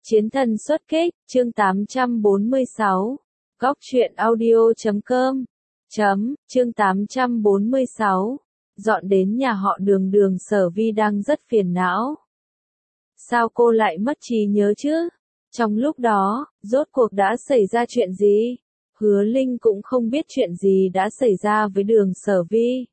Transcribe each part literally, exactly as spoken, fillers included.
Chiến thần xuất kích, chương tám trăm bốn mươi sáu. Góc truyện audio chấm com. Chấm, chương tám trăm bốn mươi sáu. Dọn đến nhà họ Đường. Đường Sở Vi đang rất phiền não. Sao cô lại mất trí nhớ chứ? Trong lúc đó, rốt cuộc đã xảy ra chuyện gì? Hứa Linh cũng không biết chuyện gì đã xảy ra với Đường Sở Vi.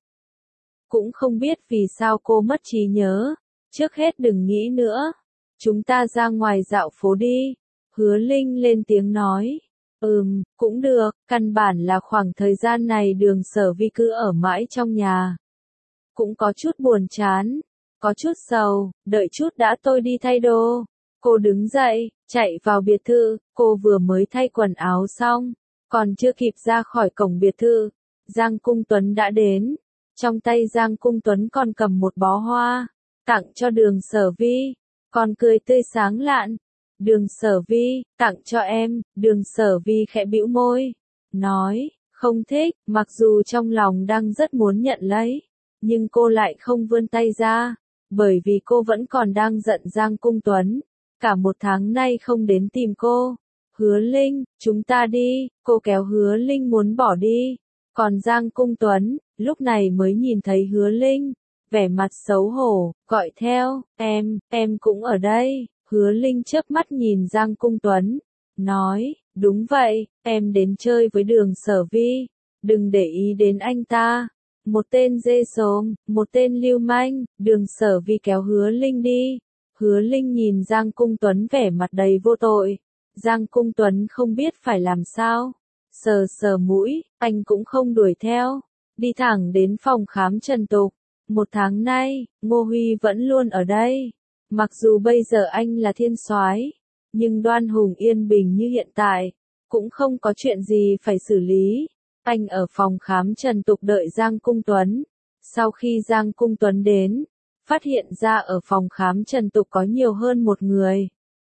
Cũng không biết vì sao cô mất trí nhớ. Trước hết đừng nghĩ nữa. Chúng ta ra ngoài dạo phố đi. Hứa Linh lên tiếng nói. Ừm, cũng được, căn bản là khoảng thời gian này Đường Sở Vi cứ ở mãi trong nhà. Cũng có chút buồn chán, có chút sầu, đợi chút đã tôi đi thay đồ. Cô đứng dậy, chạy vào biệt thự, cô vừa mới thay quần áo xong, còn chưa kịp ra khỏi cổng biệt thự, Giang Cung Tuấn đã đến. Trong tay Giang Cung Tuấn còn cầm một bó hoa, tặng cho Đường Sở Vi, còn cười tươi sáng lạn. Đường Sở Vi, tặng cho em. Đường Sở Vi khẽ bĩu môi, nói, không thích, mặc dù trong lòng đang rất muốn nhận lấy, nhưng cô lại không vươn tay ra, bởi vì cô vẫn còn đang giận Giang Cung Tuấn, cả một tháng nay không đến tìm cô. Hứa Linh, chúng ta đi, cô kéo Hứa Linh muốn bỏ đi, còn Giang Cung Tuấn, lúc này mới nhìn thấy Hứa Linh, vẻ mặt xấu hổ, gọi theo, em, em cũng ở đây. Hứa Linh chớp mắt nhìn Giang Cung Tuấn, nói, đúng vậy, em đến chơi với Đường Sở Vi, đừng để ý đến anh ta. Một tên dê xồm, một tên lưu manh. Đường Sở Vi kéo Hứa Linh đi. Hứa Linh nhìn Giang Cung Tuấn vẻ mặt đầy vô tội. Giang Cung Tuấn không biết phải làm sao. Sờ sờ mũi, anh cũng không đuổi theo. Đi thẳng đến phòng khám Trần Tục. Một tháng nay, Ngô Huy vẫn luôn ở đây. Mặc dù bây giờ anh là thiên soái, nhưng Đoan Hùng yên bình như hiện tại, cũng không có chuyện gì phải xử lý. Anh ở phòng khám Trần Tục đợi Giang Cung Tuấn. Sau khi Giang Cung Tuấn đến, phát hiện ra ở phòng khám Trần Tục có nhiều hơn một người.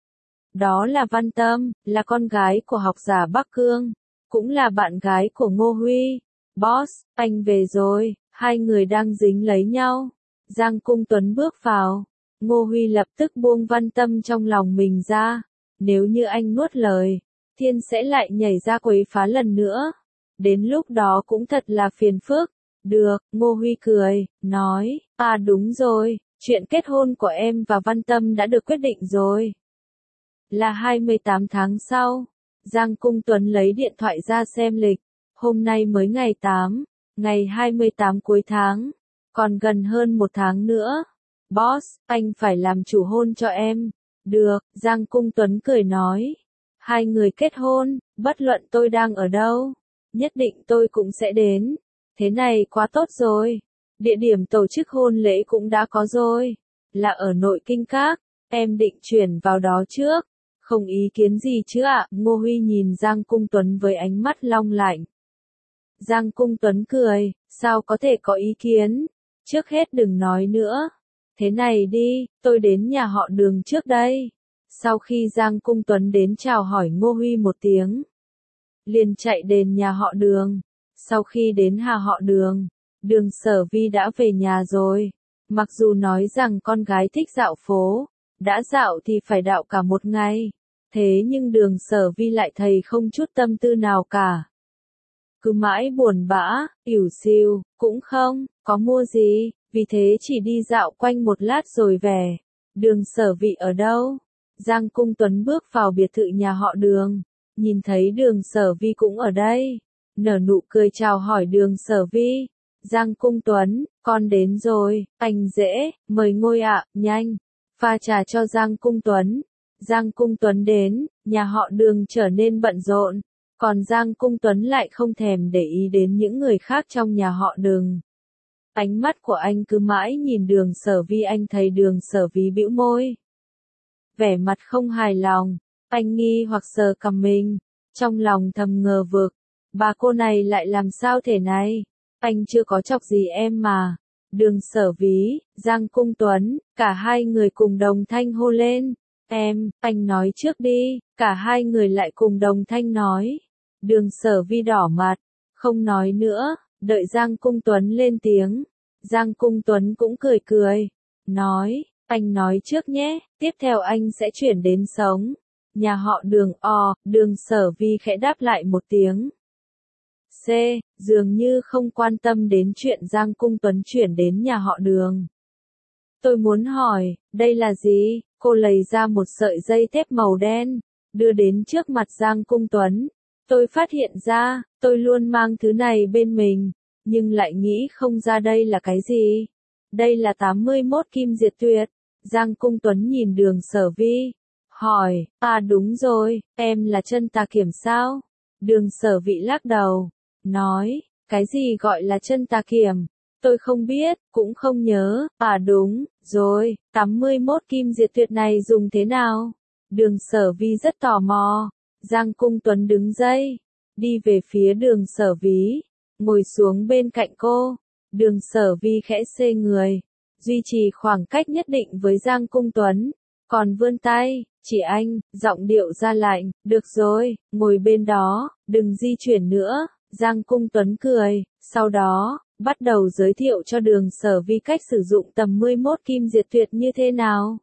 Đó là Văn Tâm, là con gái của học giả Bắc Cương, cũng là bạn gái của Ngô Huy. Boss, anh về rồi. Hai người đang dính lấy nhau. Giang Cung Tuấn bước vào. Ngô Huy lập tức buông Văn Tâm trong lòng mình ra. Nếu như anh nuốt lời, thiên sẽ lại nhảy ra quấy phá lần nữa. Đến lúc đó cũng thật là phiền phức. Được, Ngô Huy cười, nói, à đúng rồi, chuyện kết hôn của em và Văn Tâm đã được quyết định rồi. Là hai mươi tám tháng sau. Giang Cung Tuấn lấy điện thoại ra xem lịch. Hôm nay mới ngày tám, ngày hai mươi tám cuối tháng. Còn gần hơn một tháng nữa. Boss, anh phải làm chủ hôn cho em. Được, Giang Cung Tuấn cười nói. Hai người kết hôn, bất luận tôi đang ở đâu, nhất định tôi cũng sẽ đến. Thế này quá tốt rồi. Địa điểm tổ chức hôn lễ cũng đã có rồi. Là ở Nội Kinh Các. Em định chuyển vào đó trước. Không ý kiến gì chứ ạ? Ngô Huy nhìn Giang Cung Tuấn với ánh mắt long lạnh. Giang Cung Tuấn cười, sao có thể có ý kiến? Trước hết đừng nói nữa. Thế này đi, tôi đến nhà họ Đường trước đây. Sau khi Giang Cung Tuấn đến chào hỏi Ngô Huy một tiếng, liền chạy đến nhà họ Đường. Sau khi đến nhà họ Đường, Đường Sở Vi đã về nhà rồi. Mặc dù nói rằng con gái thích dạo phố, đã dạo thì phải đạo cả một ngày. Thế nhưng Đường Sở Vi lại thấy không chút tâm tư nào cả. Cứ mãi buồn bã, ỉu xìu, cũng không có mua gì, vì thế chỉ đi dạo quanh một lát rồi về. Đường Sở Vi ở đâu? Giang Cung Tuấn bước vào biệt thự nhà họ Đường, nhìn thấy Đường Sở Vi cũng ở đây, nở nụ cười chào hỏi Đường Sở Vi. Giang Cung Tuấn, con đến rồi, anh dễ, mời ngồi ạ, nhanh. Pha trà cho Giang Cung Tuấn. Giang Cung Tuấn đến, nhà họ Đường trở nên bận rộn, còn Giang Cung Tuấn lại không thèm để ý đến những người khác trong nhà họ Đường. Ánh mắt của anh cứ mãi nhìn Đường Sở Vi. Anh thấy Đường Sở Vi bĩu môi, vẻ mặt không hài lòng. Anh nghi hoặc sờ cằm mình, trong lòng thầm ngờ vực, bà cô này lại làm sao thế này? Anh chưa có chọc gì em mà. Đường Sở Vi, Giang Cung Tuấn, cả hai người cùng đồng thanh hô lên. Em, anh nói trước đi. Cả hai người lại cùng đồng thanh nói. Đường Sở Vi đỏ mặt, không nói nữa, đợi Giang Cung Tuấn lên tiếng. Giang Cung Tuấn cũng cười cười, nói, anh nói trước nhé, tiếp theo anh sẽ chuyển đến sống. Nhà họ Đường o, Đường Sở Vi khẽ đáp lại một tiếng. C, dường như không quan tâm đến chuyện Giang Cung Tuấn chuyển đến nhà họ Đường. Tôi muốn hỏi, đây là gì? Cô lấy ra một sợi dây thép màu đen, đưa đến trước mặt Giang Cung Tuấn. Tôi phát hiện ra, tôi luôn mang thứ này bên mình, nhưng lại nghĩ không ra đây là cái gì. Đây là tám mươi mốt kim diệt tuyệt. Giang Cung Tuấn nhìn Đường Sở Vi, hỏi, à đúng rồi, em là chân tà kiểm sao? Đường Sở Vi lắc đầu, nói, cái gì gọi là chân tà kiểm? Tôi không biết, cũng không nhớ, à đúng, rồi, tám mươi mốt kim diệt tuyệt này dùng thế nào? Đường Sở Vi rất tò mò. Giang Cung Tuấn đứng dậy, đi về phía Đường Sở Vi, ngồi xuống bên cạnh cô. Đường Sở Vi khẽ xê người, duy trì khoảng cách nhất định với Giang Cung Tuấn, còn vươn tay, chỉ anh, giọng điệu ra lạnh, được rồi, ngồi bên đó, đừng di chuyển nữa. Giang Cung Tuấn cười, sau đó, bắt đầu giới thiệu cho Đường Sở Vi cách sử dụng tám mươi mốt kim diệt tuyệt như thế nào.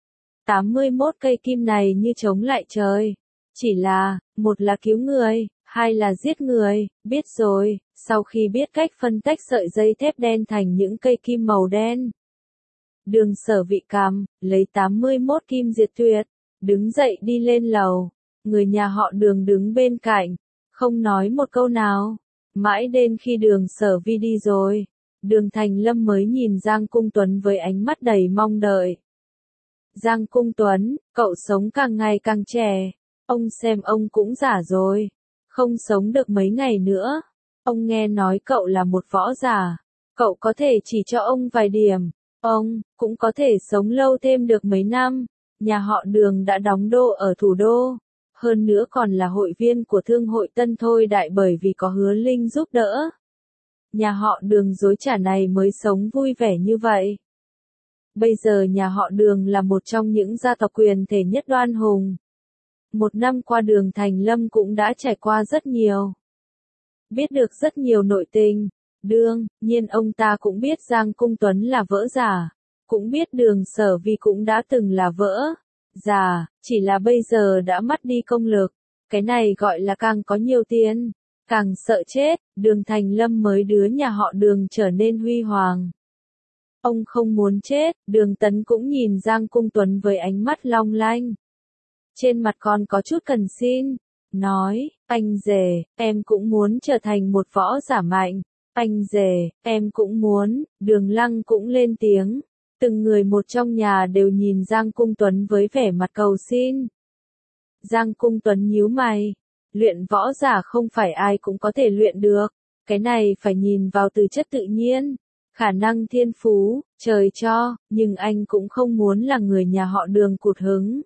tám mươi mốt cây kim này như chống lại trời. Chỉ là, một là cứu người, hai là giết người, biết rồi. Sau khi biết cách phân tách sợi dây thép đen thành những cây kim màu đen, Đường Sở Vi cầm, lấy tám mươi mốt kim diệt tuyệt, đứng dậy đi lên lầu. Người nhà họ Đường đứng bên cạnh, không nói một câu nào. Mãi đến khi Đường Sở Vi đi rồi, Đường Thành Lâm mới nhìn Giang Cung Tuấn với ánh mắt đầy mong đợi. Giang Cung Tuấn, cậu sống càng ngày càng trẻ. Ông xem ông cũng già rồi, không sống được mấy ngày nữa. Ông nghe nói cậu là một võ giả, cậu có thể chỉ cho ông vài điểm, ông cũng có thể sống lâu thêm được mấy năm. Nhà họ Đường đã đóng đô ở thủ đô, hơn nữa còn là hội viên của Thương hội Tân Thôi Đại bởi vì có Hứa Linh giúp đỡ. Nhà họ Đường dối trá này mới sống vui vẻ như vậy. Bây giờ nhà họ Đường là một trong những gia tộc quyền thể nhất Đoan Hùng. Một năm qua Đường Thành Lâm cũng đã trải qua rất nhiều. Biết được rất nhiều nội tình. Đương nhiên ông ta cũng biết Giang Cung Tuấn là võ giả. Cũng biết Đường Sở Vi cũng đã từng là võ giả, chỉ là bây giờ đã mất đi công lực. Cái này gọi là càng có nhiều tiền, càng sợ chết. Đường Thành Lâm mới đứa nhà họ Đường trở nên huy hoàng. Ông không muốn chết. Đường Tấn cũng nhìn Giang Cung Tuấn với ánh mắt long lanh. Trên mặt còn có chút cần xin. Nói, anh rể, em cũng muốn trở thành một võ giả mạnh. Anh rể, em cũng muốn. Đường Lăng cũng lên tiếng. Từng người một trong nhà đều nhìn Giang Cung Tuấn với vẻ mặt cầu xin. Giang Cung Tuấn nhíu mày. Luyện võ giả không phải ai cũng có thể luyện được. Cái này phải nhìn vào từ chất tự nhiên. Khả năng thiên phú, trời cho, nhưng anh cũng không muốn là người nhà họ Đường cụt hứng.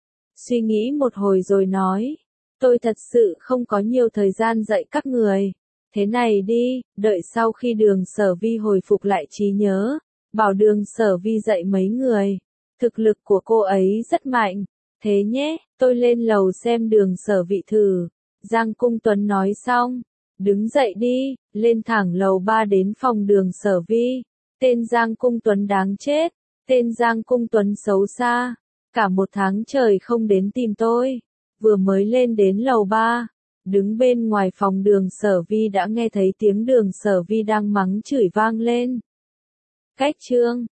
Suy nghĩ một hồi rồi nói, tôi thật sự không có nhiều thời gian dạy các người. Thế này đi, đợi sau khi Đường Sở Vi hồi phục lại trí nhớ, bảo Đường Sở Vi dạy mấy người. Thực lực của cô ấy rất mạnh. Thế nhé, tôi lên lầu xem Đường Sở Vi thử. Giang Cung Tuấn nói xong, đứng dậy đi, lên thẳng lầu ba đến phòng Đường Sở Vi. Tên Giang Cung Tuấn đáng chết, tên Giang Cung Tuấn xấu xa, cả một tháng trời không đến tìm tôi. Vừa mới lên đến lầu ba, đứng bên ngoài phòng Đường Sở Vi đã nghe thấy tiếng Đường Sở Vi đang mắng chửi vang lên. Cách chương